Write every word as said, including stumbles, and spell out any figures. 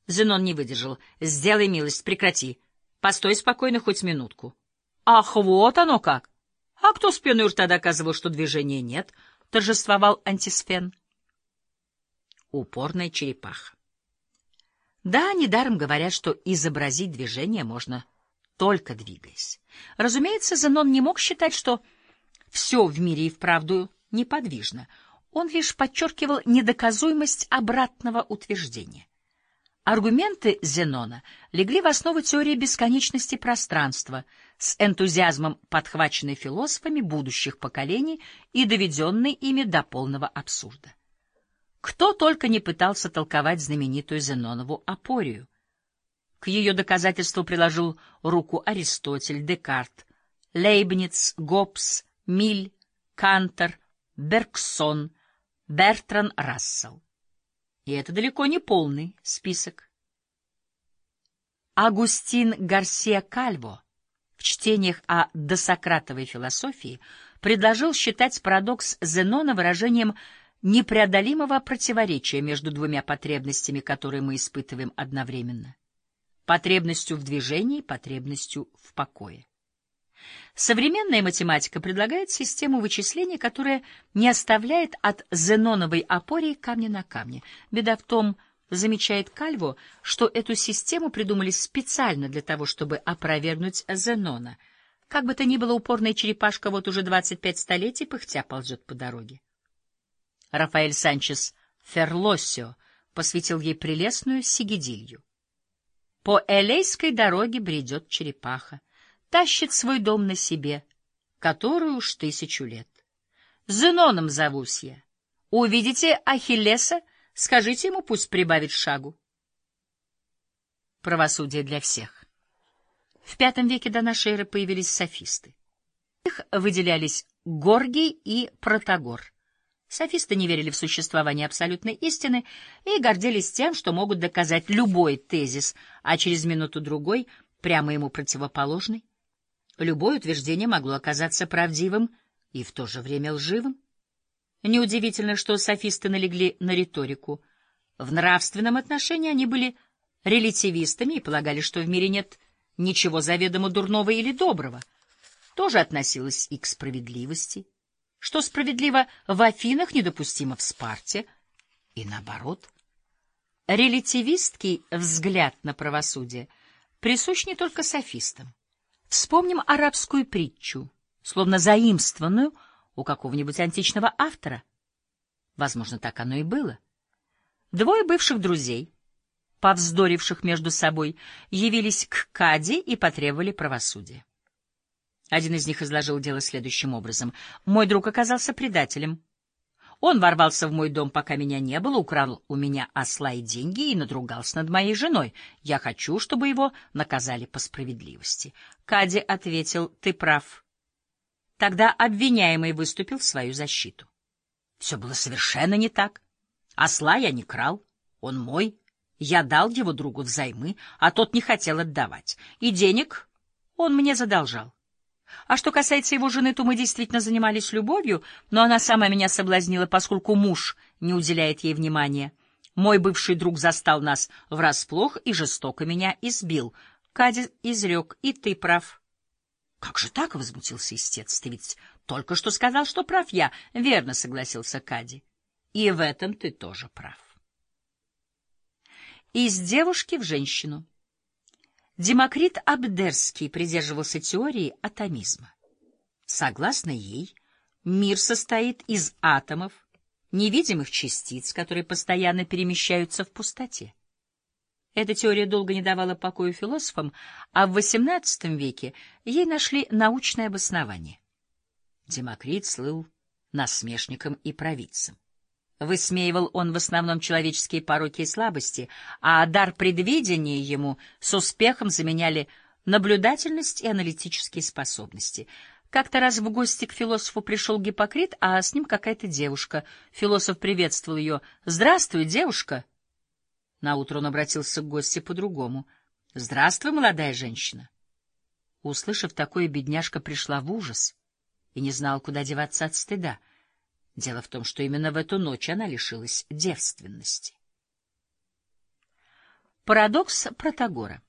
Зенон не выдержал. «Сделай милость, прекрати. Постой спокойно хоть минутку». «Ах, вот оно как! А кто с пеной у рта доказывал, что движения нет?» — торжествовал Антисфен. Упорная черепаха. Да, недаром говорят, что изобразить движение можно только двигаясь. Разумеется, Зенон не мог считать, что все в мире и вправду неподвижно. Он лишь подчеркивал недоказуемость обратного утверждения. Аргументы Зенона легли в основу теории бесконечности пространства, с энтузиазмом подхваченной философами будущих поколений и доведенной ими до полного абсурда. Кто только не пытался толковать знаменитую Зенонову апорию. К ее доказательству приложил руку Аристотель, Декарт, Лейбниц, Гоббс, Миль, Кантор, Бергсон, Бертран Рассел. И это далеко не полный список. Агустин Гарсиа Кальво в чтениях о досократовой философии предложил считать парадокс Зенона выражением непреодолимого противоречия между двумя потребностями, которые мы испытываем одновременно: потребностью в движении и потребностью в покое. Современная математика предлагает систему вычислений, которая не оставляет от зеноновой апории камня на камне. Беда в том, замечает Кальво, что эту систему придумали специально для того, чтобы опровергнуть Зенона. Как бы то ни было, упорная черепашка вот уже двадцать пять столетий пыхтя ползет по дороге. Рафаэль Санчес Ферлосио посвятил ей прелестную сигидилью. По Элейской дороге бредет черепаха, тащит свой дом на себе, которую уж тысячу лет. Зеноном зовусь я. Увидите Ахиллеса, скажите ему, пусть прибавит шагу. Правосудие для всех. В пятом веке до нашей эры появились софисты. Их выделялись Горгий и Протагор. Софисты не верили в существование абсолютной истины и гордились тем, что могут доказать любой тезис, а через минуту-другой прямо ему противоположный. Любое утверждение могло оказаться правдивым и в то же время лживым. Неудивительно, что софисты налегли на риторику. В нравственном отношении они были релятивистами и полагали, что в мире нет ничего заведомо дурного или доброго. Тоже относилось и к справедливости. Что справедливо в Афинах, недопустимо в Спарте, и наоборот. Релятивистский взгляд на правосудие присущ не только софистам. Вспомним арабскую притчу, словно заимствованную у какого-нибудь античного автора. Возможно, так оно и было. Двое бывших друзей, повздоривших между собой, явились к Кади и потребовали правосудия. Один из них изложил дело следующим образом. «Мой друг оказался предателем. Он ворвался в мой дом, пока меня не было, украл у меня осла и деньги и надругался над моей женой. Я хочу, чтобы его наказали по справедливости». Кади ответил: «Ты прав». Тогда обвиняемый выступил в свою защиту. Все было совершенно не так. Осла я не крал, он мой. Я дал его другу взаймы, а тот не хотел отдавать. И денег он мне задолжал. А что касается его жены, то мы действительно занимались любовью, но она сама меня соблазнила, поскольку муж не уделяет ей внимания. Мой бывший друг застал нас врасплох и жестоко меня избил. Кади изрек: «И ты прав». «Как же так?» — возмутился истец. «Ты ведь только что сказал, что прав я». «Верно», — согласился Кади. «И в этом ты тоже прав». Из девушки в женщину. Демокрит Абдерский придерживался теории атомизма. Согласно ей, мир состоит из атомов, невидимых частиц, которые постоянно перемещаются в пустоте. Эта теория долго не давала покоя философам, а в восемнадцатом веке ей нашли научное обоснование. Демокрит слыл насмешником и провидцем. Высмеивал он в основном человеческие пороки и слабости, а дар предвидения ему с успехом заменяли наблюдательность и аналитические способности. Как-то раз в гости к философу пришел Гиппокрит, а с ним какая-то девушка. Философ приветствовал ее: «Здравствуй, девушка!» Наутро он обратился к гости по-другому: «Здравствуй, молодая женщина!» Услышав такое, бедняжка пришла в ужас и не знала, куда деваться от стыда. Дело в том, что именно в эту ночь она лишилась девственности. Парадокс Протагора.